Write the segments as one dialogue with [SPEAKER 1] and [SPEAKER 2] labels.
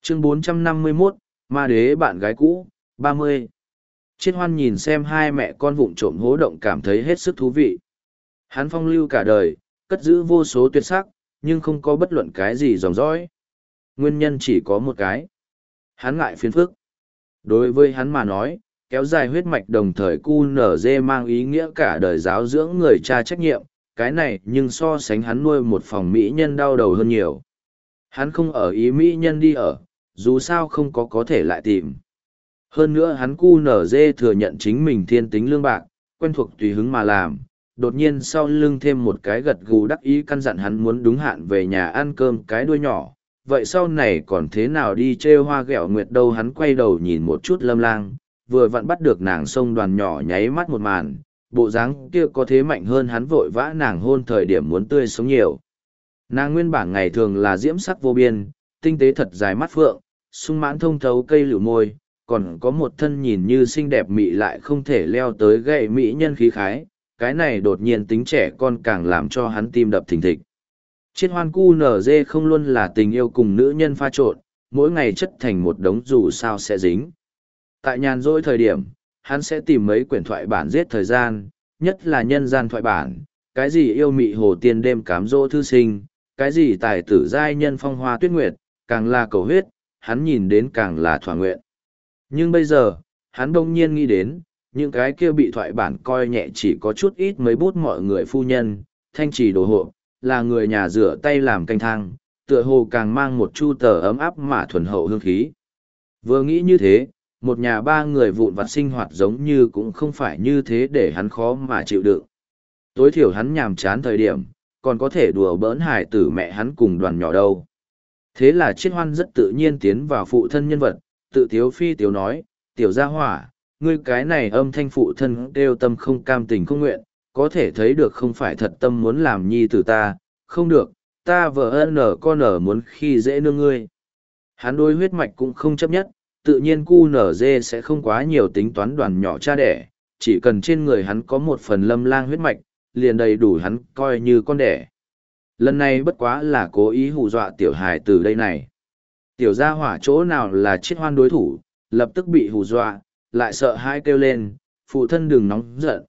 [SPEAKER 1] Chương 451, Ma Đế bạn gái cũ, 30. Chiết Hoan nhìn xem hai mẹ con vụng trộm hố động cảm thấy hết sức thú vị. Hắn phong lưu cả đời, cất giữ vô số tuyệt sắc, nhưng không có bất luận cái gì dòng dõi. Nguyên nhân chỉ có một cái. Hắn ngại phiền phức. Đối với hắn mà nói, kéo dài huyết mạch đồng thời QNZ mang ý nghĩa cả đời giáo dưỡng người cha trách nhiệm, cái này nhưng so sánh hắn nuôi một phòng mỹ nhân đau đầu hơn nhiều. Hắn không ở ý mỹ nhân đi ở, dù sao không có thể lại tìm. Hơn nữa hắn QNZ thừa nhận chính mình thiên tính lương bạc, quen thuộc tùy hứng mà làm, đột nhiên sau lưng thêm một cái gật gù đắc ý căn dặn hắn muốn đúng hạn về nhà ăn cơm cái đuôi nhỏ. Vậy sau này còn thế nào đi trêu hoa ghẹo nguyệt đâu? Hắn quay đầu nhìn một chút Lâm Lang, vừa vặn bắt được nàng xông đoàn nhỏ nháy mắt một màn, bộ dáng kia có thế mạnh hơn hắn vội vã nàng hôn thời điểm muốn tươi sống nhiều. Nàng nguyên bản ngày thường là diễm sắc vô biên, tinh tế thật dài mắt phượng, sung mãn thông thấu cây lựu môi, còn có một thân nhìn như xinh đẹp mị lại không thể leo tới gậy mỹ nhân khí khái, cái này đột nhiên tính trẻ con càng làm cho hắn tim đập thình thịch. Chiết Hoan QNZ không luôn là tình yêu cùng nữ nhân pha trộn, mỗi ngày chất thành một đống dù sao sẽ dính. Tại nhàn rỗi thời điểm, hắn sẽ tìm mấy quyển thoại bản giết thời gian, nhất là nhân gian thoại bản, cái gì yêu mị hồ tiên đêm cám dỗ thư sinh, cái gì tài tử giai nhân phong hoa tuyết nguyệt, càng là cầu huyết, hắn nhìn đến càng là thỏa nguyện. Nhưng bây giờ, hắn đông nhiên nghĩ đến, những cái kia bị thoại bản coi nhẹ chỉ có chút ít mấy bút mọi người phu nhân, thanh trì đồ hộ, là người nhà rửa tay làm canh thang, tựa hồ càng mang một chu tờ ấm áp mà thuần hậu hương khí. Vừa nghĩ như thế, một nhà ba người vụn vặt sinh hoạt giống như cũng không phải như thế để hắn khó mà chịu đựng. Tối thiểu hắn nhàm chán thời điểm, còn có thể đùa bỡn hài tử mẹ hắn cùng đoàn nhỏ đâu. Thế là Chiết Hoan rất tự nhiên tiến vào phụ thân nhân vật, tự tiếu phi tiếu nói, tiểu gia hỏa, ngươi cái này âm thanh phụ thân kêu tâm không cam tình không nguyện, có thể thấy được không phải thật tâm muốn làm nhi tử ta, không được, ta vợ nở con nở muốn khi dễ nương ngươi. Hắn đôi huyết mạch cũng không chấp nhất, tự nhiên QNZ sẽ không quá nhiều tính toán đoàn nhỏ cha đẻ, chỉ cần trên người hắn có một phần Lâm Lang huyết mạch, liền đầy đủ hắn coi như con đẻ. Lần này bất quá là cố ý hù dọa tiểu hài từ đây này. Tiểu gia hỏa chỗ nào là Chiết Hoan đối thủ, lập tức bị hù dọa, lại sợ hãi kêu lên, phụ thân đừng nóng giận,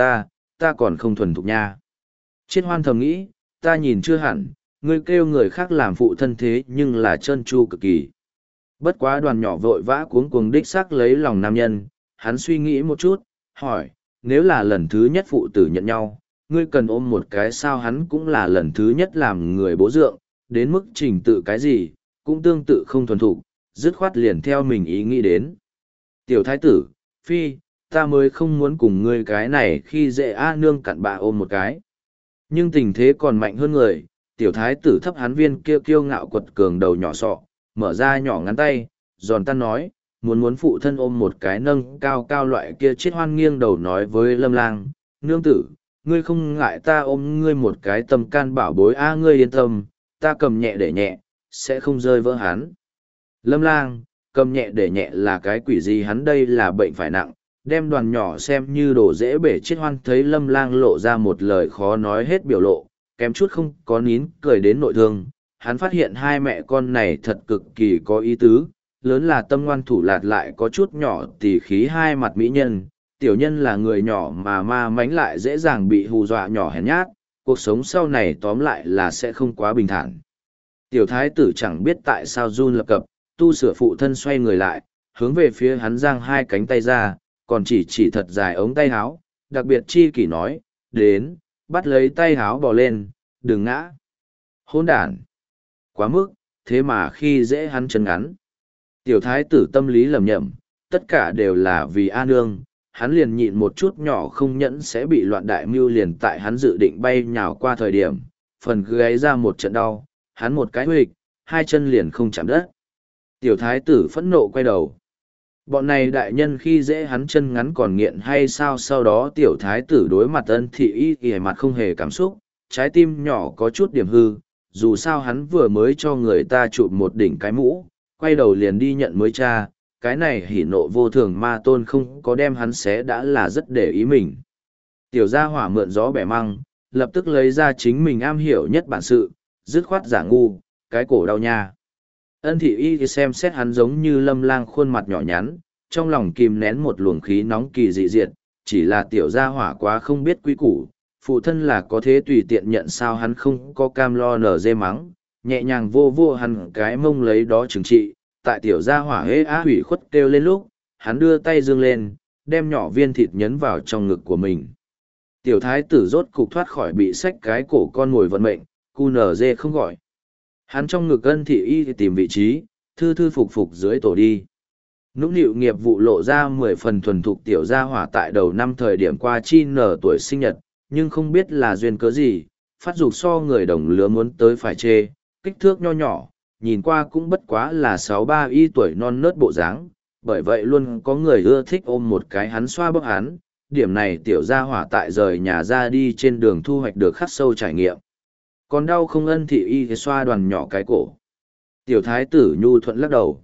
[SPEAKER 1] ta còn không thuần thục nha. Chiết Hoan thầm nghĩ, ta nhìn chưa hẳn, ngươi kêu người khác làm phụ thân thế nhưng là trơn tru cực kỳ. Bất quá đoàn nhỏ vội vã cuống cuồng đích xác lấy lòng nam nhân, hắn suy nghĩ một chút, hỏi, nếu là lần thứ nhất phụ tử nhận nhau, ngươi cần ôm một cái sao? Hắn cũng là lần thứ nhất làm người bố dượng, đến mức trình tự cái gì, cũng tương tự không thuần thục, dứt khoát liền theo mình ý nghĩ đến. Tiểu thái tử, phi, ta mới không muốn cùng ngươi cái này khi dễ nương cặn bạ ôm một cái. Nhưng tình thế còn mạnh hơn người, tiểu thái tử thấp hắn viên kia kiêu ngạo quật cường đầu nhỏ sọ, mở ra nhỏ ngắn tay, giòn tan nói, muốn phụ thân ôm một cái nâng cao cao loại kia. Chiết Hoan nghiêng đầu nói với Lâm Lang, nương tử, ngươi không ngại ta ôm ngươi một cái tâm can bảo bối ngươi yên tâm, ta cầm nhẹ để nhẹ, sẽ không rơi vỡ hắn. Lâm Lang, cầm nhẹ để nhẹ là cái quỷ gì? Hắn đây là bệnh phải nặng, đem đoàn nhỏ xem như đồ dễ bể. Chiết Hoan thấy Lâm Lang lộ ra một lời khó nói hết biểu lộ, kém chút không có nín cười đến nội thương. Hắn phát hiện hai mẹ con này thật cực kỳ có ý tứ, lớn là tâm ngoan thủ lạt lại có chút nhỏ tỉ khí hai mặt mỹ nhân. Tiểu nhân là người nhỏ mà ma mánh lại dễ dàng bị hù dọa nhỏ hèn nhát, cuộc sống sau này tóm lại là sẽ không quá bình thản. Tiểu thái tử chẳng biết tại sao run lập cập, tu sửa phụ thân xoay người lại, hướng về phía hắn giang hai cánh tay ra, còn chỉ thật dài ống tay háo, đặc biệt chi kỷ nói, đến, bắt lấy tay háo bò lên, đừng ngã. Hỗn đản. Quá mức, thế mà khi dễ hắn chân ngắn. Tiểu thái tử tâm lý lầm nhầm, tất cả đều là vì A nương, hắn liền nhịn một chút nhỏ không nhẫn sẽ bị loạn đại mưu liền tại hắn dự định bay nhào qua thời điểm, phần gáy ra một trận đau, hắn một cái huỵch, hai chân liền không chạm đất. Tiểu thái tử phẫn nộ quay đầu. Bọn này đại nhân khi dễ hắn chân ngắn còn nghiện hay sao? Sau đó tiểu thái tử đối mặt Ân Thị Y Y mặt không hề cảm xúc, trái tim nhỏ có chút điểm hư, dù sao hắn vừa mới cho người ta chụp một đỉnh cái mũ, quay đầu liền đi nhận mới cha, cái này hỉ nộ vô thường ma tôn không có đem hắn xé đã là rất để ý mình. Tiểu gia hỏa mượn gió bẻ măng, lập tức lấy ra chính mình am hiểu nhất bản sự, dứt khoát giả ngu, cái cổ đau nha. Ân thị y xem xét hắn giống như lâm lang khuôn mặt nhỏ nhắn, trong lòng kìm nén một luồng khí nóng kỳ dị diệt, chỉ là tiểu gia hỏa quá không biết quý củ, phụ thân là có thế tùy tiện nhận sao hắn không có cam lo nở dê mắng, nhẹ nhàng vô vô hắn cái mông lấy đó trừng trị, tại tiểu gia hỏa hế á hủy khuất kêu lên lúc, hắn đưa tay dương lên, đem nhỏ viên thịt nhấn vào trong ngực của mình. Tiểu thái tử rốt cục thoát khỏi bị xách cái cổ con ngồi vận mệnh, cu nở dê không gọi. Hắn trong ngực Ân thị y thì tìm vị trí, thư thư phục phục dưới tổ đi. Nũng nịu nghiệp vụ lộ ra 10 phần thuần thục tiểu gia hỏa tại đầu năm thời điểm qua chi nở tuổi sinh nhật, nhưng không biết là duyên cớ gì, phát dục so người đồng lứa muốn tới phải chê, kích thước nho nhỏ, nhìn qua cũng bất quá là 6-3 y tuổi non nớt bộ dáng, bởi vậy luôn có người ưa thích ôm một cái hắn xoa bóp hắn, điểm này tiểu gia hỏa tại rời nhà ra đi trên đường thu hoạch được khắc sâu trải nghiệm. Còn đau không Ân thị y thì xoa đoàn nhỏ cái cổ. Tiểu thái tử nhu thuận lắc đầu.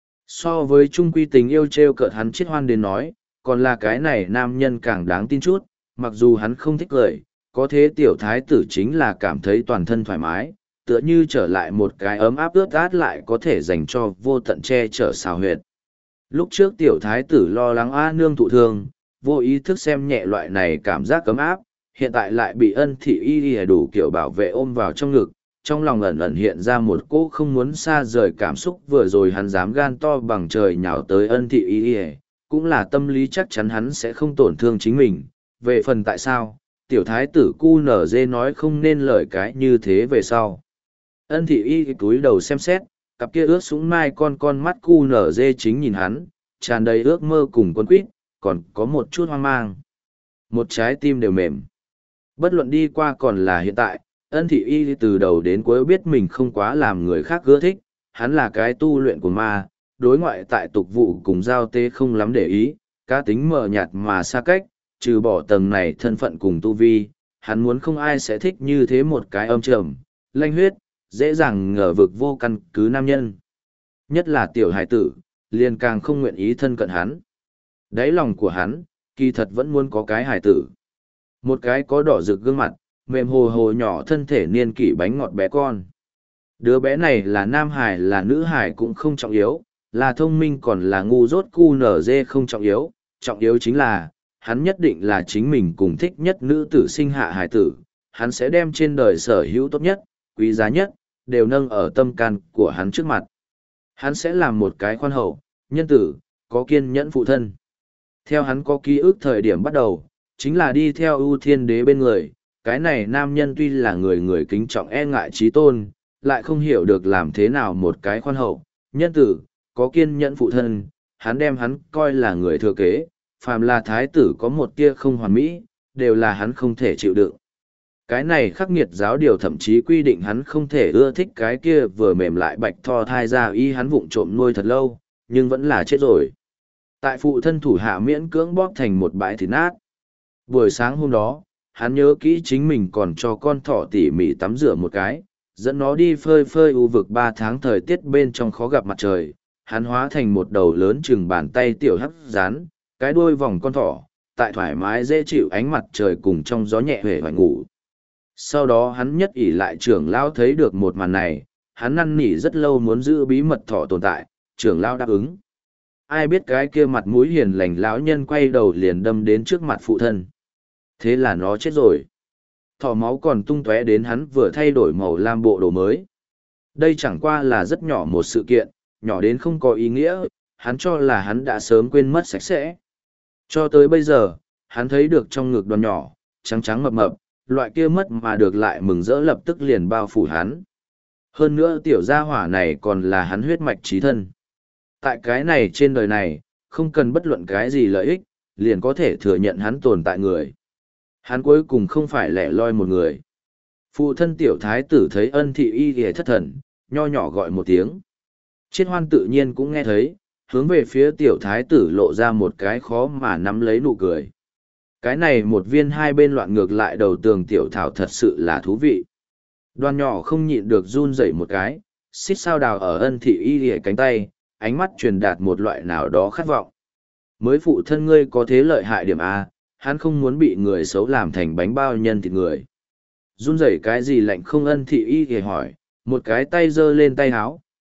[SPEAKER 1] So với trung quy tình yêu treo cợt hắn chết hoan đến nói, còn là cái này nam nhân càng đáng tin chút, mặc dù hắn không thích cười, có thế tiểu thái tử chính là cảm thấy toàn thân thoải mái, tựa như trở lại một cái ấm áp ướt át lại có thể dành cho vô tận che chở xào huyệt. Lúc trước tiểu thái tử lo lắng A nương thụ thương, vô ý thức xem nhẹ loại này cảm giác ấm áp, hiện tại lại bị Ân thị y đủ kiểu bảo vệ ôm vào trong ngực, trong lòng ẩn ẩn hiện ra một cỗ không muốn xa rời cảm xúc. Vừa rồi hắn dám gan to bằng trời nhào tới Ân thị y, cũng là tâm lý chắc chắn hắn sẽ không tổn thương chính mình. Về phần tại sao, tiểu thái tử cu nở dê nói không nên lời cái như thế về sau. Ân thị y cúi đầu xem xét, cặp kia ướt sũng mai con mắt cu nở dê chính nhìn hắn, tràn đầy ước mơ cùng quân quýt, còn có một chút hoang mang. Một trái tim đều mềm. Bất luận đi qua còn là hiện tại, Ân thị y từ đầu đến cuối biết mình không quá làm người khác ưa thích, hắn là cái tu luyện của ma, đối ngoại tại tục vụ cùng giao tế không lắm để ý, cá tính mờ nhạt mà xa cách, trừ bỏ tầng này thân phận cùng tu vi, hắn muốn không ai sẽ thích như thế một cái âm trầm, lanh huyết, dễ dàng ngờ vực vô căn cứ nam nhân. Nhất là tiểu hải tử, liền càng không nguyện ý thân cận hắn. Đáy lòng của hắn, kỳ thật vẫn muốn có cái hải tử. Một cái có đỏ rực gương mặt, mềm hồ hồ nhỏ thân thể niên kỷ bánh ngọt bé con. Đứa bé này là nam hải là nữ hải cũng không trọng yếu, là thông minh còn là ngu dốt cu nở dê không trọng yếu chính là, hắn nhất định là chính mình cùng thích nhất nữ tử sinh hạ hải tử, hắn sẽ đem trên đời sở hữu tốt nhất, quý giá nhất, đều nâng ở tâm can của hắn trước mặt. Hắn sẽ làm một cái khoan hậu, nhân tử, có kiên nhẫn phụ thân. Theo hắn có ký ức thời điểm bắt đầu, chính là đi theo ưu thiên đế bên người, cái này nam nhân tuy là người kính trọng e ngại trí tôn, lại không hiểu được làm thế nào một cái khoan hậu, nhân tử, có kiên nhẫn phụ thân, hắn đem hắn coi là người thừa kế, phàm là thái tử có một tia không hoàn mỹ, đều là hắn không thể chịu đựng. Cái này khắc nghiệt giáo điều thậm chí quy định hắn không thể ưa thích cái kia vừa mềm lại bạch thò thai ra y hắn vụng trộm nuôi thật lâu, nhưng vẫn là chết rồi. Tại phụ thân thủ hạ miễn cưỡng bóp thành một bãi thịt nát. Buổi sáng hôm đó, hắn nhớ kỹ chính mình còn cho con thỏ tỉ mỉ tắm rửa một cái, dẫn nó đi phơi phơi u vực 3 tháng thời tiết bên trong khó gặp mặt trời. Hắn hóa thành một đầu lớn chừng bàn tay tiểu hắc rán, cái đuôi vòng con thỏ, tại thoải mái dễ chịu ánh mặt trời cùng trong gió nhẹ huệ hoài ngủ. Sau đó hắn nhất ỷ lại trưởng lão thấy được một màn này, hắn năn nỉ rất lâu muốn giữ bí mật thỏ tồn tại, trưởng lão đáp ứng. Ai biết cái kia mặt mũi hiền lành lão nhân quay đầu liền đâm đến trước mặt phụ thân. Thế là nó chết rồi. Thỏ máu còn tung tóe đến hắn vừa thay đổi màu lam bộ đồ mới. Đây chẳng qua là rất nhỏ một sự kiện, nhỏ đến không có ý nghĩa, hắn cho là hắn đã sớm quên mất sạch sẽ. Cho tới bây giờ, hắn thấy được trong ngực đoàn nhỏ, trắng trắng mập mập, loại kia mất mà được lại mừng rỡ lập tức liền bao phủ hắn. Hơn nữa tiểu gia hỏa này còn là hắn huyết mạch chí thân. Tại cái này trên đời này, không cần bất luận cái gì lợi ích, liền có thể thừa nhận hắn tồn tại người. Hắn cuối cùng không phải lẻ loi một người. Phụ thân tiểu thái tử thấy Ân thị y ghề thất thần, nho nhỏ gọi một tiếng. Chiết hoan tự nhiên cũng nghe thấy, hướng về phía tiểu thái tử lộ ra một cái khó mà nắm lấy nụ cười. Cái này một viên hai bên loạn ngược lại đầu tường tiểu thảo thật sự là thú vị. Đoàn nhỏ không nhịn được run rẩy một cái, xít sao đào ở Ân thị y ghề cánh tay, ánh mắt truyền đạt một loại nào đó khát vọng. Mới phụ thân ngươi có thế lợi hại điểm A, hắn không muốn bị người xấu làm thành bánh bao nhân thịt người. Run rẩy cái gì lạnh không Ân thị y ghề hỏi, một cái tay giơ lên tay háo,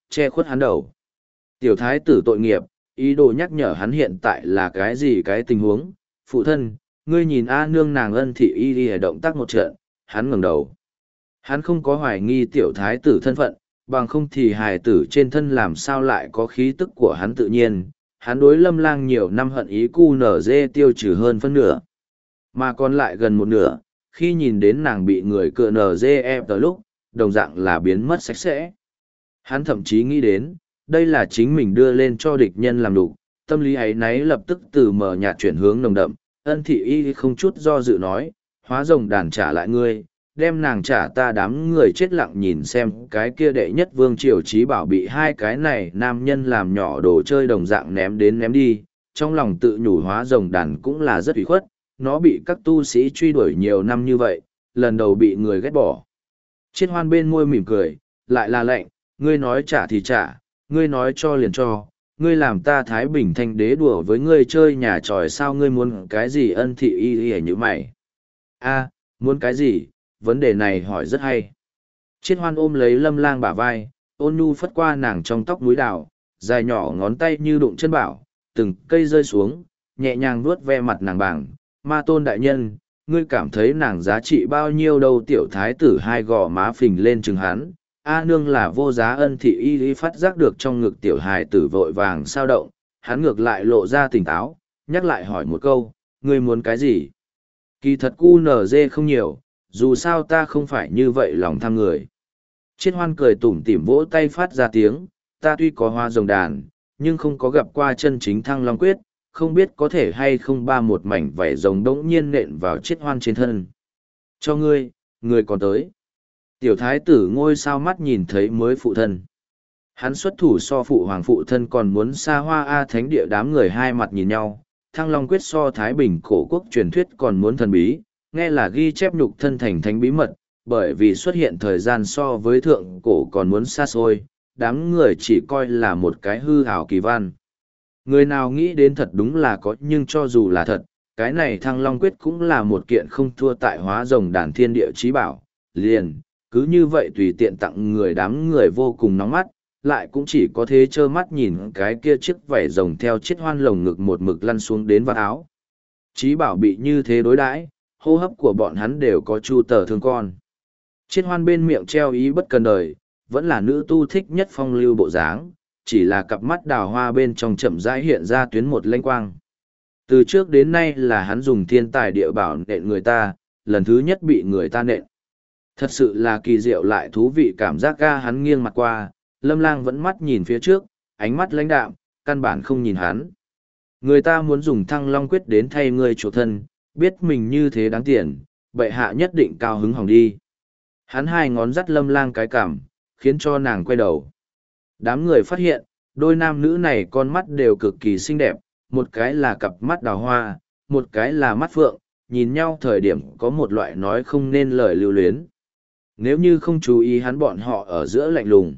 [SPEAKER 1] che khuất hắn đầu. Tiểu thái tử tội nghiệp, ý đồ nhắc nhở hắn hiện tại là cái gì cái tình huống. Phụ thân, ngươi nhìn A nương nàng Ân Thị Y Y động tác một trận, hắn ngẩng đầu. Hắn không có hoài nghi tiểu thái tử thân phận, bằng không thì hài tử trên thân làm sao lại có khí tức của hắn tự nhiên. Hắn đối Lâm Lang nhiều năm hận ý cu nở dê tiêu trừ hơn phân nửa. Mà còn lại gần một nửa, khi nhìn đến nàng bị người cựa nở dê ép tới lúc, đồng dạng là biến mất sạch sẽ. Hắn thậm chí nghĩ đến, đây là chính mình đưa lên cho địch nhân làm đủ, tâm lý ấy nấy lập tức từ mờ nhạt chuyển hướng nồng đậm. Ân Thị Y không chút do dự nói, hóa rồng đàn trả lại ngươi, đem nàng trả ta. Đám người chết lặng nhìn xem cái kia đệ nhất vương triều trí bảo bị hai cái này nam nhân làm nhỏ đồ chơi đồng dạng ném đến ném đi, trong lòng tự nhủ hóa rồng đàn cũng là rất ủy khuất, nó bị các tu sĩ truy đuổi nhiều năm như vậy, lần đầu bị người ghét bỏ. Chiết Hoan bên môi mỉm cười, lại là lệnh, ngươi nói trả thì trả, ngươi nói cho liền cho, ngươi làm ta Thái Bình Thanh đế đùa với ngươi chơi nhà tròi sao, ngươi muốn cái gì? Ân Thị Y Y như mày. A, muốn cái gì? Vấn đề này hỏi rất hay. Chiết Hoan ôm lấy Lâm Lang bả vai, ôn nhu phất qua nàng trong tóc núi đào, dài nhỏ ngón tay như đụng chân bảo, từng cây rơi xuống, nhẹ nhàng vuốt ve mặt nàng bảng. Ma Tôn đại nhân, ngươi cảm thấy nàng giá trị bao nhiêu đâu? Tiểu thái tử hai gò má phình lên chừng hắn. A nương là vô giá. Ân Thị Y phát giác được trong ngực tiểu hài tử vội vàng sao động, hắn ngược lại lộ ra tỉnh táo, nhắc lại hỏi một câu, ngươi muốn cái gì? Kỳ thật cu nở dê không nhiều, dù sao ta không phải như vậy lòng tham người. Chiết Hoan cười tủm tỉm vỗ tay phát ra tiếng, ta tuy có hoa rồng đàn, nhưng không có gặp qua chân chính Thăng Long Quyết, không biết có thể hay không ba một mảnh vảy rồng đống nhiên nện vào Chiết Hoan trên thân. Cho ngươi, ngươi còn tới. Tiểu thái tử ngôi sao mắt nhìn thấy mới phụ thân. Hắn xuất thủ so phụ hoàng phụ thân còn muốn xa hoa. A thánh địa. Đám người hai mặt nhìn nhau, Thăng Long Quyết so Thái Bình cổ quốc truyền thuyết còn muốn thần bí, nghe là ghi chép nhục thân thành thánh bí mật, bởi vì xuất hiện thời gian so với thượng cổ còn muốn xa xôi, đám người chỉ coi là một cái hư ảo kỳ văn. Người nào nghĩ đến thật đúng là có, nhưng cho dù là thật, cái này Thăng Long Quyết cũng là một kiện không thua tại hóa rồng đàn thiên địa chí bảo, liền, cứ như vậy tùy tiện tặng người. Đám người vô cùng nóng mắt, lại cũng chỉ có thế trơ mắt nhìn cái kia chiếc vảy rồng theo Chiết Hoan lồng ngực một mực lăn xuống đến vạt áo. Chí bảo bị như thế đối đãi, hô hấp của bọn hắn đều có chu tờ thương con. Chiết Hoan bên miệng treo ý bất cần đời, vẫn là nữ tu thích nhất phong lưu bộ dáng, chỉ là cặp mắt đào hoa bên trong chậm rãi hiện ra tuyến một lênh quang. Từ trước đến nay là hắn dùng thiên tài địa bảo nện người ta, lần thứ nhất bị người ta nện. Thật sự là kỳ diệu lại thú vị cảm giác. Ga hắn nghiêng mặt qua, Lâm Lang vẫn mắt nhìn phía trước, ánh mắt lãnh đạm, căn bản không nhìn hắn. Người ta muốn dùng Thăng Long Quyết đến thay ngươi chủ thân, biết mình như thế đáng tiền, bệ hạ nhất định cao hứng hỏng đi. Hắn hai ngón dắt Lâm Lang cái cằm, khiến cho nàng quay đầu. Đám người phát hiện, đôi nam nữ này con mắt đều cực kỳ xinh đẹp, một cái là cặp mắt đào hoa, một cái là mắt phượng, nhìn nhau thời điểm có một loại nói không nên lời lưu luyến. Nếu như không chú ý hắn bọn họ ở giữa lạnh lùng.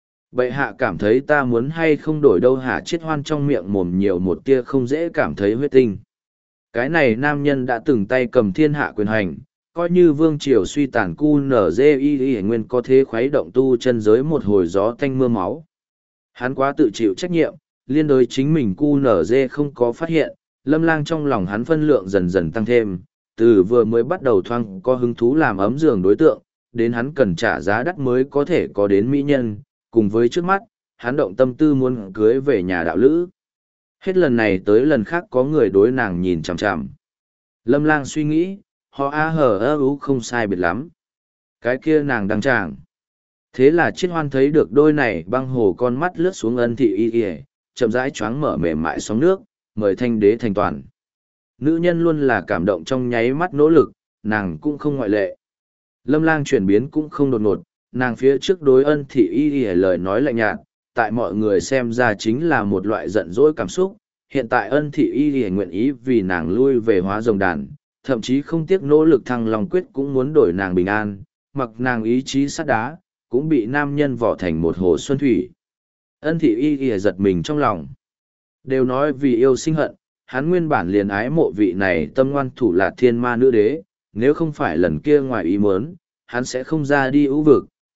[SPEAKER 1] Bệ hạ cảm thấy ta muốn hay không đổi đâu hả? Chiết Hoan trong miệng mồm nhiều một tia không dễ cảm thấy huyết tinh. Cái này nam nhân đã từng tay cầm thiên hạ quyền hành, coi như vương triều suy tàn cu nở dê y nguyên có thế khuấy động tu chân giới một hồi gió tanh mưa máu. Hắn quá tự chịu trách nhiệm, liên đối chính mình cu nở dê không có phát hiện, Lâm Lang trong lòng hắn phân lượng dần dần tăng thêm, từ vừa mới bắt đầu thoang có hứng thú làm ấm giường đối tượng, đến hắn cần trả giá đắt mới có thể có đến mỹ nhân, cùng với trước mắt, hắn động tâm tư muốn cưới về nhà đạo lữ. Hết lần này tới lần khác có người đối nàng nhìn chằm chằm. Lâm Lang suy nghĩ, họ a hờ ơ ú không sai biệt lắm. Cái kia nàng đang chàng. Thế là Chiết Hoan thấy được đôi này băng hồ con mắt lướt xuống Ân Thị Y Y, chậm rãi choáng mở mềm mại sóng nước, mời thanh đế thành toàn. Nữ nhân luôn là cảm động trong nháy mắt nỗ lực, nàng cũng không ngoại lệ. Lâm Lang chuyển biến cũng không đột ngột, nàng phía trước đối Ân Thị Y Y lời nói lạnh nhạt, tại mọi người xem ra chính là một loại giận dỗi cảm xúc. Hiện tại Ân Thị Y Y nguyện ý vì nàng lui về hóa rồng đàn, thậm chí không tiếc nỗ lực Thăng Long Quyết cũng muốn đổi nàng bình an, mặc nàng ý chí sắt đá, cũng bị nam nhân vỏ thành một hồ xuân thủy. Ân Thị Y Y giật mình trong lòng. Đều nói vì yêu sinh hận, hắn nguyên bản liền ái mộ vị này tâm ngoan thủ lạt thiên ma nữ đế, nếu không phải lần kia ngoài ý muốn, hắn sẽ không ra đi ưu vực,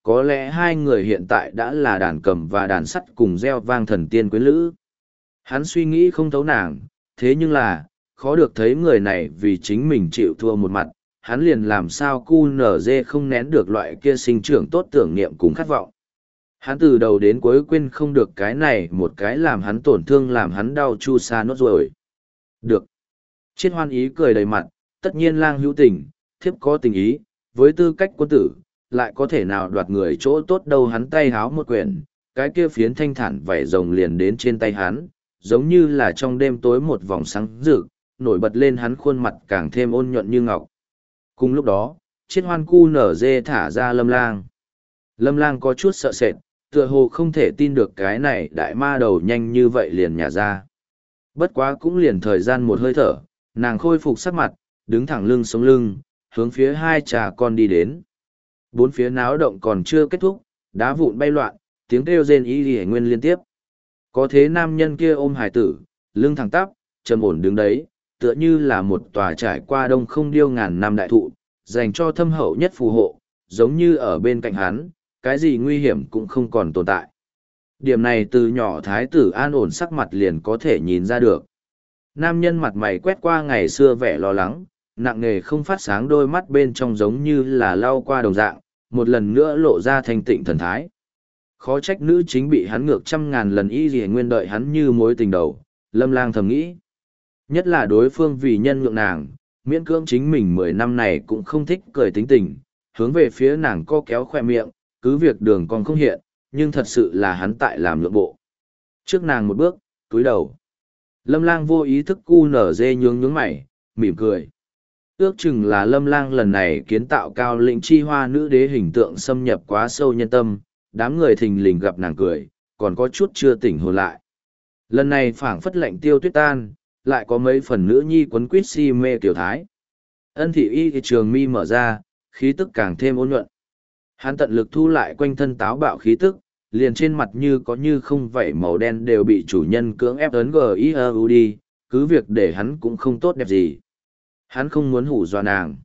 [SPEAKER 1] có lẽ hai người hiện tại đã là đàn cầm và đàn sắt cùng gieo vang thần tiên quyến lữ. Hắn suy nghĩ không thấu nàng, thế nhưng là, khó được thấy người này vì chính mình chịu thua một mặt, hắn liền làm sao cu nở dê không nén được loại kia sinh trưởng tốt tưởng niệm cùng khát vọng. Hắn từ đầu đến cuối quên không được cái này một cái làm hắn tổn thương làm hắn đau chu sa nốt rồi. Được. Chiết Hoan ý cười đầy mặt, tất nhiên lang hữu tình, thiếp có tình ý, với tư cách quân tử, lại có thể nào đoạt người chỗ tốt đâu. Hắn tay háo một quyển, cái kia phiến thanh thản vảy rồng liền đến trên tay hắn, giống như là trong đêm tối một vòng sáng rực, nổi bật lên hắn khuôn mặt càng thêm ôn nhuận như ngọc. Cùng lúc đó, Chiết Hoan cu nở dê thả ra Lâm Lang. Lâm Lang có chút sợ sệt, tựa hồ không thể tin được cái này đại ma đầu nhanh như vậy liền nhả ra. Bất quá cũng liền thời gian một hơi thở, nàng khôi phục sắc mặt, đứng thẳng lưng sống lưng, hướng phía hai cha con đi đến. Bốn phía náo động còn chưa kết thúc, đá vụn bay loạn, tiếng kêu rên y hề nguyên liên tiếp. Có thế nam nhân kia ôm hải tử, lưng thẳng tắp, trầm ổn đứng đấy, tựa như là một tòa trải qua đông không điêu ngàn năm đại thụ, dành cho thâm hậu nhất phù hộ, giống như ở bên cạnh hắn, cái gì nguy hiểm cũng không còn tồn tại. Điểm này từ nhỏ thái tử an ổn sắc mặt liền có thể nhìn ra được. Nam nhân mặt mày quét qua ngày xưa vẻ lo lắng, nặng nề không phát sáng đôi mắt bên trong giống như là lau qua đồng dạng, một lần nữa lộ ra thanh tịnh thần thái. Khó trách nữ chính bị hắn ngược trăm ngàn lần y gì nguyên đợi hắn như mối tình đầu, Lâm Lang thầm nghĩ. Nhất là đối phương vì nhân nhượng nàng, miễn cưỡng chính mình 10 năm này cũng không thích cười tính tình, hướng về phía nàng co kéo khoe miệng, cứ việc đường còn không hiện, nhưng thật sự là hắn tại làm nhượng bộ. Trước nàng một bước, túi đầu. Lâm Lang vô ý thức cu nở dê nhướng mày, mỉm cười. Ước chừng là Lâm Lang lần này kiến tạo cao lĩnh chi hoa nữ đế hình tượng xâm nhập quá sâu nhân tâm, đám người thình lình gặp nàng cười, còn có chút chưa tỉnh hồn lại. Lần này phảng phất lạnh tiêu tuyết tan, lại có mấy phần nữ nhi quấn quýt si mê tiểu thái. Ân thị y thì trường mi mở ra, khí tức càng thêm ôn nhuận. Hắn tận lực thu lại quanh thân táo bạo khí tức, liền trên mặt như có như không vảy màu đen đều bị chủ nhân cưỡng ép ấn GIEU đi, cứ việc để hắn cũng không tốt đẹp gì. Hắn không muốn hủ dọa nàng.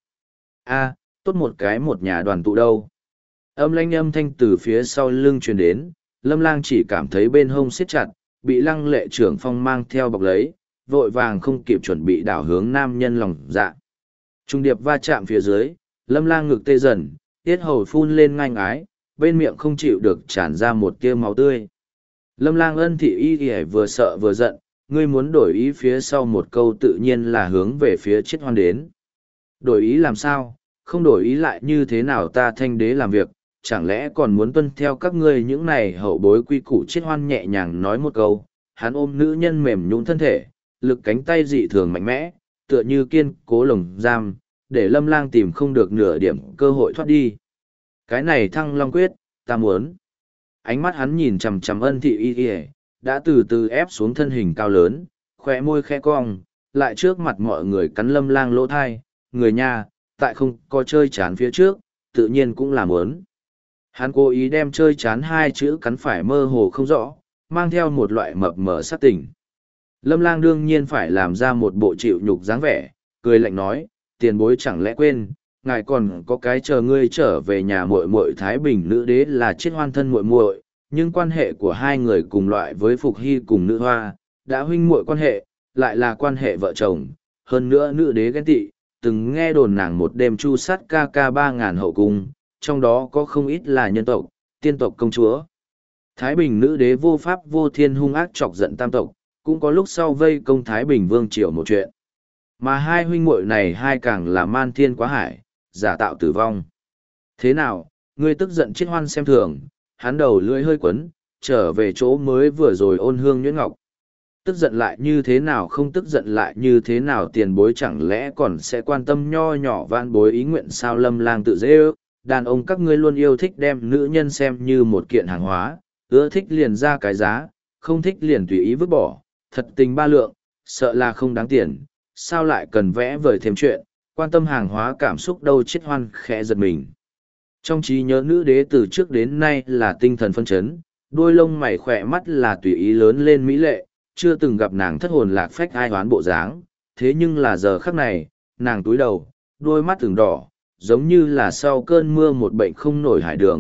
[SPEAKER 1] A, tốt một cái một nhà đoàn tụ đâu. Âm lanh âm thanh từ phía sau lưng truyền đến, Lâm Lang chỉ cảm thấy bên hông siết chặt, bị Lăng Lệ trưởng phong mang theo bọc lấy, vội vàng không kịp chuẩn bị đảo hướng nam nhân lòng dạ. Trung điệp va chạm phía dưới, Lâm Lang ngực tê dần, tiết hầu phun lên ngang ái, bên miệng không chịu được tràn ra một tia máu tươi. Lâm Lang ân thị y y vừa sợ vừa giận, ngươi muốn đổi ý phía sau một câu tự nhiên là hướng về phía Chiết Hoan đến. Đổi ý làm sao, không đổi ý lại như thế nào ta thanh đế làm việc, chẳng lẽ còn muốn tuân theo các ngươi những này hậu bối quy củ. Chiết Hoan nhẹ nhàng nói một câu, hắn ôm nữ nhân mềm nhũn thân thể, lực cánh tay dị thường mạnh mẽ, tựa như kiên cố lồng giam, để Lâm Lang tìm không được nửa điểm cơ hội thoát đi. Cái này Thăng Long quyết, ta muốn. Ánh mắt hắn nhìn chằm chằm ân thị y y, đã từ từ ép xuống thân hình cao lớn, khóe môi khẽ cong, lại trước mặt mọi người cắn Lâm Lang lỗ thai, người nhà, tại không có chơi chán phía trước, tự nhiên cũng là muốn. Hắn cố ý đem chơi chán hai chữ cắn phải mơ hồ không rõ, mang theo một loại mập mờ sát tình. Lâm Lang đương nhiên phải làm ra một bộ chịu nhục dáng vẻ, cười lạnh nói, tiền bối chẳng lẽ quên, ngài còn có cái chờ ngươi trở về nhà muội muội Thái Bình nữ đế là Chiết Hoan thân muội muội, nhưng quan hệ của hai người cùng loại với Phục Hy cùng nữ hoa, đã huynh muội quan hệ, lại là quan hệ vợ chồng, hơn nữa nữ đế ghen tị, từng nghe đồn nàng một đêm chu sát ca 3.000 hậu cung, trong đó có không ít là nhân tộc, tiên tộc công chúa. Thái Bình nữ đế vô pháp vô thiên hung ác chọc giận tam tộc, cũng có lúc sau vây công Thái Bình vương triều một chuyện. Mà hai huynh muội này hai càng là man thiên quá hải, giả tạo tử vong. Thế nào, ngươi tức giận Chiết Hoan xem thường, hắn đầu lưỡi hơi quấn, trở về chỗ mới vừa rồi ôn hương nhuyễn ngọc. Tức giận lại như thế nào không tức giận lại như thế nào, tiền bối chẳng lẽ còn sẽ quan tâm nho nhỏ vạn bối ý nguyện sao? Lâm Lang tự dễ ước, đàn ông các ngươi luôn yêu thích đem nữ nhân xem như một kiện hàng hóa, ưa thích liền ra cái giá, không thích liền tùy ý vứt bỏ, thật tình ba lượng, sợ là không đáng tiền, sao lại cần vẽ vời thêm chuyện, quan tâm hàng hóa cảm xúc đâu? Chiết Hoan khẽ giật mình. Trong trí nhớ nữ đế từ trước đến nay là tinh thần phân chấn, đôi lông mày khỏe mắt là tùy ý lớn lên mỹ lệ, chưa từng gặp nàng thất hồn lạc phách ai oán bộ dáng, thế nhưng là giờ khắc này, nàng túi đầu, đôi mắt từng đỏ, giống như là sau cơn mưa một bệnh không nổi hải đường,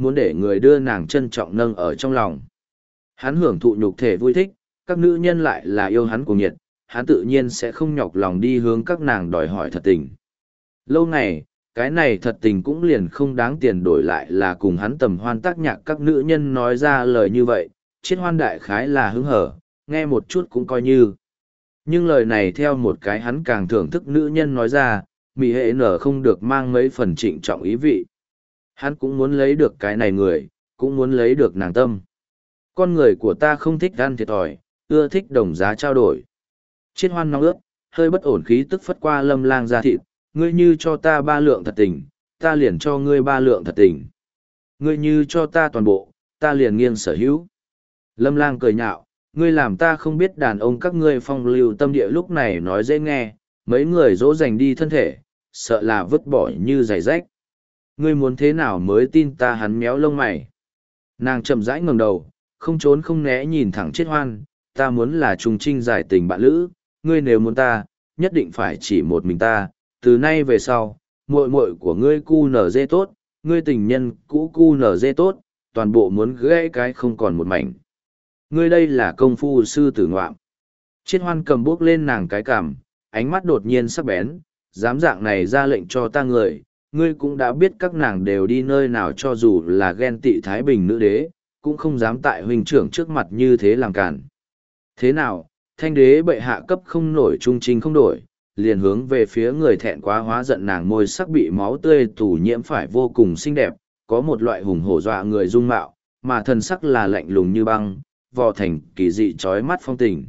[SPEAKER 1] muốn để người đưa nàng trân trọng nâng ở trong lòng. Hắn hưởng thụ nhục thể vui thích, các nữ nhân lại là yêu hắn cuồng nhiệt, hắn tự nhiên sẽ không nhọc lòng đi hướng các nàng đòi hỏi thật tình. Lâu ngày, cái này thật tình cũng liền không đáng tiền đổi lại là cùng hắn tầm hoan tác nhạc các nữ nhân nói ra lời như vậy, Chiết Hoan đại khái là hứng hở, nghe một chút cũng coi như. Nhưng lời này theo một cái hắn càng thưởng thức nữ nhân nói ra, mị hệ nở không được mang mấy phần trịnh trọng ý vị. Hắn cũng muốn lấy được cái này người, cũng muốn lấy được nàng tâm. Con người của ta không thích ăn thiệt thòi, ưa thích đồng giá trao đổi. Chiết Hoan nóng ướt, hơi bất ổn khí tức phất qua Lâm Lang ra thịt, ngươi như cho ta 3 lượng thật tình, ta liền cho ngươi 3 lượng thật tình. Ngươi như cho ta toàn bộ, ta liền nghiêng sở hữu. Lâm Lang cười nhạo, ngươi làm ta không biết đàn ông các ngươi phong lưu tâm địa lúc này nói dễ nghe, mấy người dỗ dành đi thân thể, sợ là vứt bỏ như giày rách. Ngươi muốn thế nào mới tin ta? Hắn méo lông mày. Nàng chậm rãi ngẩng đầu, không trốn không né nhìn thẳng Chiết Hoan, ta muốn là trùng trinh giải tình bạn lữ, ngươi nếu muốn ta, nhất định phải chỉ một mình ta, từ nay về sau, muội muội của ngươi cu nở dê tốt, ngươi tình nhân cũ cu nở dê tốt, toàn bộ muốn gãy cái không còn một mảnh. Ngươi đây là công phu sư tử ngoạm. Chiết Hoan cầm bước lên nàng cái cằm, ánh mắt đột nhiên sắc bén, dám dạng này ra lệnh cho ta người, ngươi cũng đã biết các nàng đều đi nơi nào, cho dù là ghen tị Thái Bình nữ đế, cũng không dám tại huynh trưởng trước mặt như thế làm cản. Thế nào, thanh đế bệ hạ cấp không nổi trung trình không đổi, liền hướng về phía người thẹn quá hóa giận, nàng môi sắc bị máu tươi tủ nhiễm phải vô cùng xinh đẹp, có một loại hùng hổ dọa người dung mạo, mà thần sắc là lạnh lùng như băng, vò thành kỳ dị trói mắt phong tình.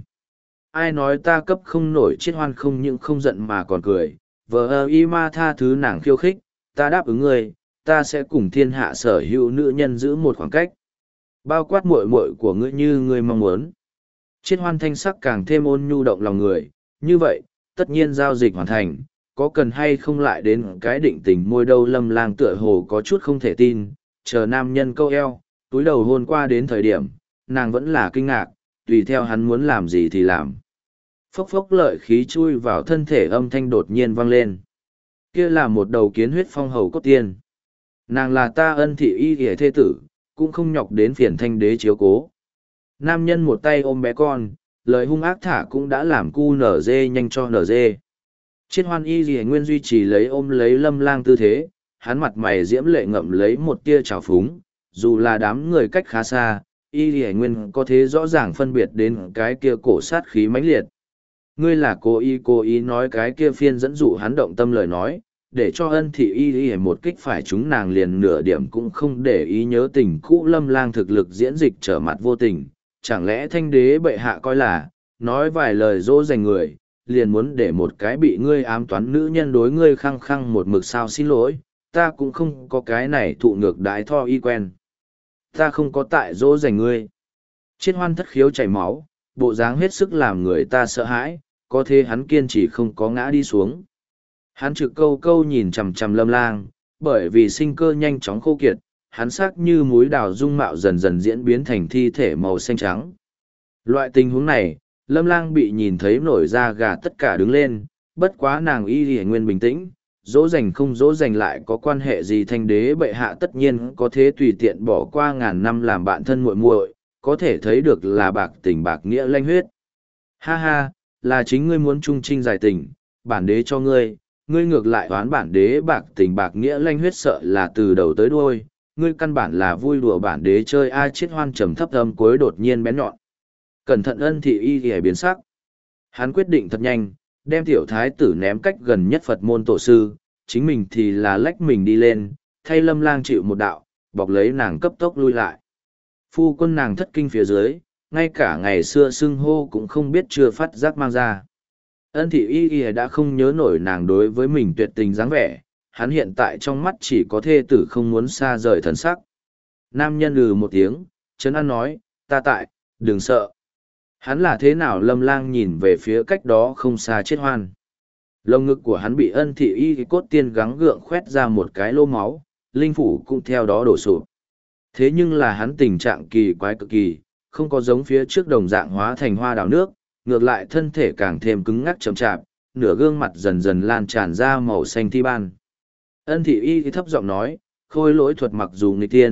[SPEAKER 1] Ai nói ta cấp không nổi? Chiết Hoan không những không giận mà còn cười, vờ y ma tha thứ nàng khiêu khích, ta đáp ứng ngươi, ta sẽ cùng thiên hạ sở hữu nữ nhân giữ một khoảng cách, bao quát muội muội của ngươi như ngươi mong muốn. Chiết Hoan thanh sắc càng thêm ôn nhu động lòng người, như vậy, tất nhiên giao dịch hoàn thành, có cần hay không lại đến cái định tình môi đâu? Lâm Lang tựa hồ có chút không thể tin, chờ nam nhân câu eo, túi đầu hôn qua đến thời điểm, nàng vẫn là kinh ngạc, tùy theo hắn muốn làm gì thì làm. Phốc phốc lợi khí chui vào thân thể, âm thanh đột nhiên vang lên. Kia là một đầu kiến huyết phong hầu cốt tiên. Nàng là ta Ân thị y ghề thê tử, cũng không nhọc đến phiền thanh đế chiếu cố. Nam nhân một tay ôm bé con, lời hung ác thả cũng đã làm cu nở dê nhanh cho nở dê. Chiết Hoan y ghề nguyên duy trì lấy ôm lấy Lâm Lang tư thế, hắn mặt mày diễm lệ ngậm lấy một tia trào phúng, dù là đám người cách khá xa, y ghề nguyên có thế rõ ràng phân biệt đến cái kia cổ sát khí mãnh liệt. Ngươi là cố ý nói cái kia phiên dẫn dụ hắn động tâm lời nói, để cho Ân thị y ghề một kích phải chúng nàng liền nửa điểm cũng không để ý nhớ tình cũ. Lâm Lang thực lực diễn dịch trở mặt vô tình, chẳng lẽ thanh đế bệ hạ coi là nói vài lời dỗ dành người, liền muốn để một cái bị ngươi ám toán nữ nhân đối ngươi khăng khăng một mực? Sao xin lỗi, ta cũng không có cái này thụ ngược đái tho y quen, ta không có tại dỗ dành ngươi. Chiết Hoan thất khiếu chảy máu, bộ dáng hết sức làm người ta sợ hãi, có thế hắn kiên trì không có ngã đi xuống. Hắn trực câu câu nhìn chằm chằm Lâm Lang, bởi vì sinh cơ nhanh chóng khô kiệt, hắn sắc như múi đào dung mạo dần dần diễn biến thành thi thể màu xanh trắng. Loại tình huống này, Lâm Lang bị nhìn thấy nổi da gà tất cả đứng lên, bất quá nàng y lìa nguyên bình tĩnh, dỗ dành không dỗ dành lại có quan hệ gì? Thanh đế bệ hạ tất nhiên có thế tùy tiện bỏ qua ngàn năm làm bạn thân muội muội, có thể thấy được là bạc tình bạc nghĩa lanh huyết. Ha ha, là chính ngươi muốn trung trinh giải tình, bản đế cho ngươi, ngươi ngược lại đoán bản đế bạc tình bạc nghĩa lanh huyết, sợ là từ đầu tới đuôi, ngươi căn bản là vui đùa bản đế chơi. Ai? Chiết Hoan trầm thấp âm cuối đột nhiên bén nhọn. Cẩn thận! Ân thị y ghề biến sắc. Hắn quyết định thật nhanh, đem tiểu thái tử ném cách gần nhất Phật môn tổ sư, chính mình thì là lách mình đi lên, thay Lâm Lang chịu một đạo, bọc lấy nàng cấp tốc lui lại. Phu quân nàng thất kinh phía dưới, ngay cả ngày xưa xưng hô cũng không biết chưa phát giác mang ra. Ân thị y y đã không nhớ nổi nàng đối với mình tuyệt tình dáng vẻ, hắn hiện tại trong mắt chỉ có thê tử không muốn xa rời thần sắc. Nam nhân một tiếng, trấn an nói, ta tại, đừng sợ. Hắn là thế nào? Lâm Lang nhìn về phía cách đó không xa Chiết Hoan. Lồng ngực của hắn bị Ân thị y cốt tiên gắng gượng khoét ra một cái lô máu, linh phủ cũng theo đó đổ sụp. Thế nhưng là hắn tình trạng kỳ quái cực kỳ, không có giống phía trước đồng dạng hóa thành hoa đào nước, ngược lại thân thể càng thêm cứng ngắc chậm chạp, nửa gương mặt dần dần lan tràn ra màu xanh thi ban. Ân thị y thấp giọng nói, khôi lỗi thuật mặc dù nghịch tiên,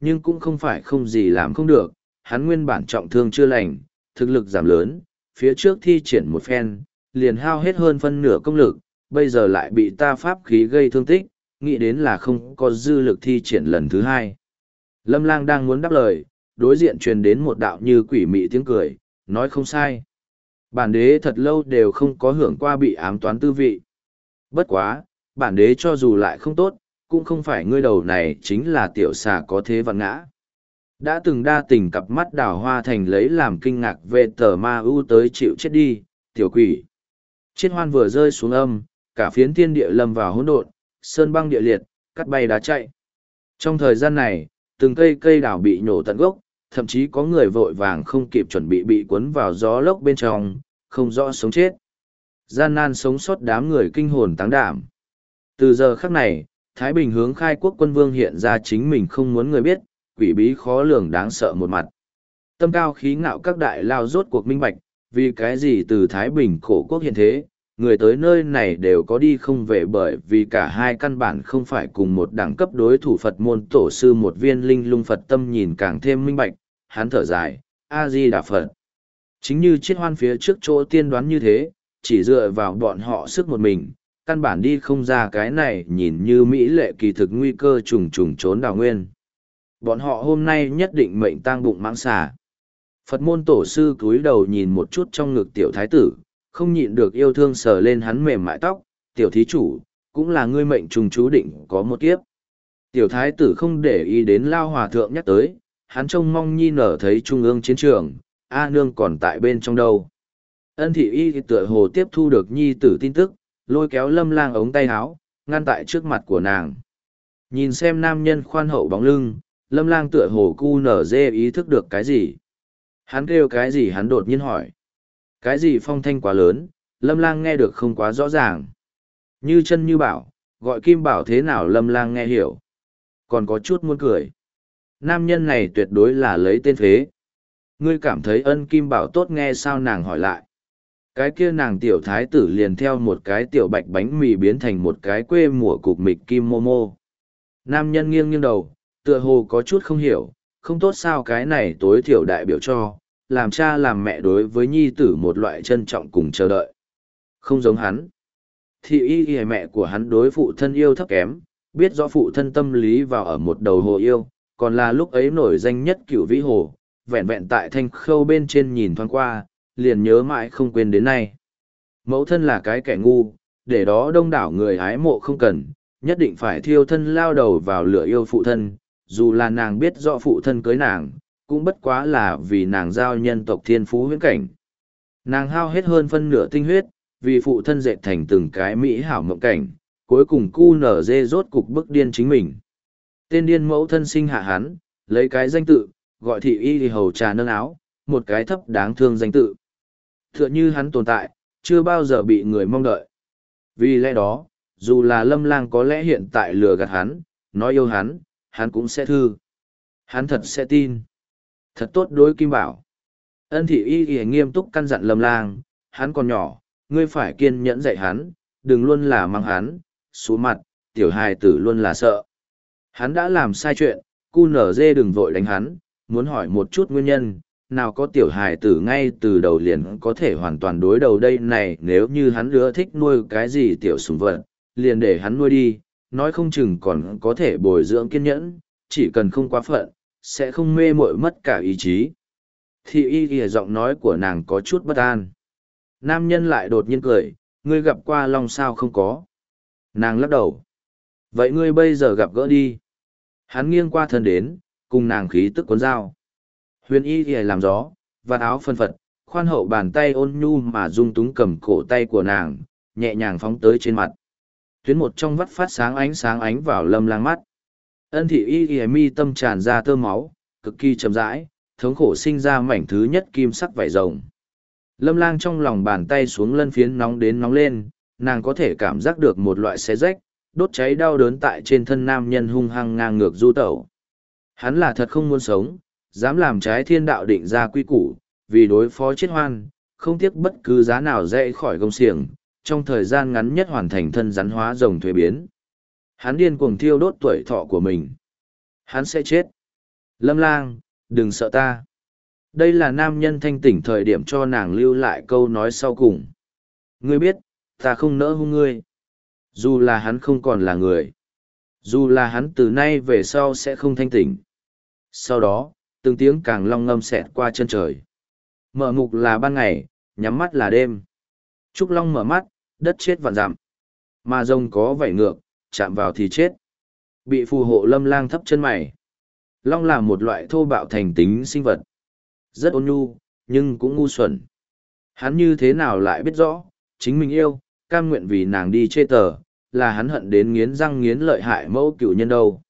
[SPEAKER 1] nhưng cũng không phải không gì làm không được, hắn nguyên bản trọng thương chưa lành, thực lực giảm lớn, phía trước thi triển một phen, liền hao hết hơn phân nửa công lực, bây giờ lại bị ta pháp khí gây thương tích, nghĩ đến là không có dư lực thi triển lần thứ hai. Lâm Lang đang muốn đáp lời, đối diện truyền đến một đạo như quỷ mị tiếng cười, nói không sai. Bản đế thật lâu đều không có hưởng qua bị ám toán tư vị. Bất quá, bản đế cho dù lại không tốt, cũng không phải ngươi đầu này chính là tiểu xà có thế vặn ngã. Đã từng đa tình cặp mắt đào hoa thành lấy làm kinh ngạc về tờ ma ưu tới chịu chết đi, tiểu quỷ. Chiết hoan vừa rơi xuống âm, cả phiến thiên địa lâm vào hỗn độn, sơn băng địa liệt, cắt bay đá chạy. Trong thời gian này, từng cây đào bị nhổ tận gốc, thậm chí có người vội vàng không kịp chuẩn bị cuốn vào gió lốc bên trong, không rõ sống chết. Gian nan sống sót đám người kinh hồn táng đảm. Từ giờ khắc này, Thái Bình hướng khai quốc quân vương hiện ra chính mình không muốn người biết, quỷ bí khó lường đáng sợ một mặt. Tâm cao khí ngạo các đại lao rốt cuộc minh bạch, vì cái gì từ Thái Bình cổ quốc hiện thế, người tới nơi này đều có đi không về bởi vì cả hai căn bản không phải cùng một đẳng cấp đối thủ Phật môn tổ sư một viên linh lung Phật tâm nhìn càng thêm minh bạch, hắn thở dài, A-di-đà Phật. Chính như Chiết Hoan phía trước chỗ tiên đoán như thế, chỉ dựa vào bọn họ sức một mình, căn bản đi không ra cái này nhìn như mỹ lệ kỳ thực nguy cơ trùng trùng trốn đào nguyên. Bọn họ hôm nay nhất định mệnh tang bụng mãng xà. Phật môn tổ sư cúi đầu nhìn một chút trong ngực tiểu thái tử, không nhịn được yêu thương sờ lên hắn mềm mại tóc, tiểu thí chủ, cũng là ngươi mệnh trùng chú định có một kiếp. Tiểu thái tử không để ý đến lao hòa thượng nhắc tới, hắn trông mong nhi nở thấy trung ương chiến trường, A nương còn tại bên trong đâu. Ân thị y tựa hồ tiếp thu được nhi tử tin tức, lôi kéo Lâm Lang ống tay áo, ngăn tại trước mặt của nàng. Nhìn xem nam nhân khoan hậu bóng lưng, Lâm Lang tựa hồ cu nở dê ý thức được cái gì. Hắn kêu cái gì hắn đột nhiên hỏi. Cái gì phong thanh quá lớn, Lâm Lang nghe được không quá rõ ràng. Như chân như bảo, gọi Kim Bảo thế nào Lâm Lang nghe hiểu. Còn có chút muốn cười. Nam nhân này tuyệt đối là lấy tên phế. Ngươi cảm thấy Ân Kim Bảo tốt nghe sao nàng hỏi lại. Cái kia nàng tiểu thái tử liền theo một cái tiểu bạch bánh mì biến thành một cái quê mùa cục mịch kim mô mô. Nam nhân nghiêng nghiêng đầu, tựa hồ có chút không hiểu, không tốt sao cái này tối thiểu đại biểu cho, làm cha làm mẹ đối với nhi tử một loại trân trọng cùng chờ đợi. Không giống hắn. Thị y mẹ của hắn đối phụ thân yêu thấp kém, biết rõ phụ thân tâm lý vào ở một đầu hồ yêu, còn là lúc ấy nổi danh nhất cửu vĩ hồ, vẹn vẹn tại thanh khâu bên trên nhìn thoáng qua, liền nhớ mãi không quên đến nay. Mẫu thân là cái kẻ ngu, để đó đông đảo người ái mộ không cần, nhất định phải thiêu thân lao đầu vào lửa yêu phụ thân, dù là nàng biết rõ phụ thân cưới nàng, cũng bất quá là vì nàng giao nhân tộc thiên phú huyễn cảnh. Nàng hao hết hơn phân nửa tinh huyết, vì phụ thân dệt thành từng cái mỹ hảo mộng cảnh, cuối cùng cu nở dê rốt cục bức điên chính mình. Tên điên mẫu thân sinh hạ hắn, lấy cái danh tự, gọi thị y thì hầu trà nâng áo, một cái thấp đáng thương danh tự. Tựa như hắn tồn tại, chưa bao giờ bị người mong đợi. Vì lẽ đó, dù là Lâm Lang có lẽ hiện tại lừa gạt hắn, nói yêu hắn cũng sẽ thư. Hắn thật sẽ tin. Thật tốt đối Kim Bảo. Ân thị y nghiêm túc căn dặn Lâm Lang, hắn còn nhỏ, ngươi phải kiên nhẫn dạy hắn, đừng luôn là mang hắn, xuống mặt, tiểu hài tử luôn là sợ. Hắn đã làm sai chuyện, cu nở dê đừng vội đánh hắn, muốn hỏi một chút nguyên nhân, nào có tiểu hài tử ngay từ đầu liền có thể hoàn toàn đối đầu đây này nếu như hắn ưa thích nuôi cái gì tiểu sủng vật, liền để hắn nuôi đi, nói không chừng còn có thể bồi dưỡng kiên nhẫn, chỉ cần không quá phận, sẽ không mê muội mất cả ý chí. Thị y ghi giọng nói của nàng có chút bất an. Nam nhân lại đột nhiên cười, ngươi gặp qua Long sao không có. Nàng lắc đầu. Vậy ngươi bây giờ gặp gỡ đi. Hắn nghiêng qua thân đến, cùng nàng khí tức cuốn dao. Huyền y ghi làm gió, vạt áo phân phật, khoan hậu bàn tay ôn nhu mà dung túng cầm cổ tay của nàng, nhẹ nhàng phóng tới trên mặt. Tuyến một trong vắt phát sáng ánh vào Lâm Lang mắt. Ân thị y ghi mi tâm tràn ra tơ máu, cực kỳ chậm rãi, thống khổ sinh ra mảnh thứ nhất kim sắc vảy rồng. Lâm Lang trong lòng bàn tay xuống lân phiến nóng đến nóng lên, nàng có thể cảm giác được một loại xé rách, đốt cháy đau đớn tại trên thân nam nhân hung hăng ngang ngược du tẩu. Hắn là thật không muốn sống, dám làm trái thiên đạo định ra quy củ, vì đối phó Chiết Hoan, không tiếc bất cứ giá nào dậy khỏi gông xiềng, trong thời gian ngắn nhất hoàn thành thân rắn hóa rồng thuế biến. Hắn điên cuồng thiêu đốt tuổi thọ của mình. Hắn sẽ chết. Lâm Lang, đừng sợ ta. Đây là nam nhân thanh tỉnh thời điểm cho nàng lưu lại câu nói sau cùng. Ngươi biết, ta không nỡ hung ngươi. Dù là hắn không còn là người. Dù là hắn từ nay về sau sẽ không thanh tỉnh. Sau đó, từng tiếng càng long ngâm xẹt qua chân trời. Mở mục là ban ngày, nhắm mắt là đêm. Trúc Long mở mắt, đất chết vạn dặm. Mà rồng có vảy ngược, chạm vào thì chết. Bị phù hộ Lâm Lang thấp chân mày. Long là một loại thô bạo thành tính sinh vật. Rất ôn nhu, nhưng cũng ngu xuẩn. Hắn như thế nào lại biết rõ, chính mình yêu, cam nguyện vì nàng đi chê tờ, là hắn hận đến nghiến răng nghiến lợi hại mẫu cựu nhân đâu.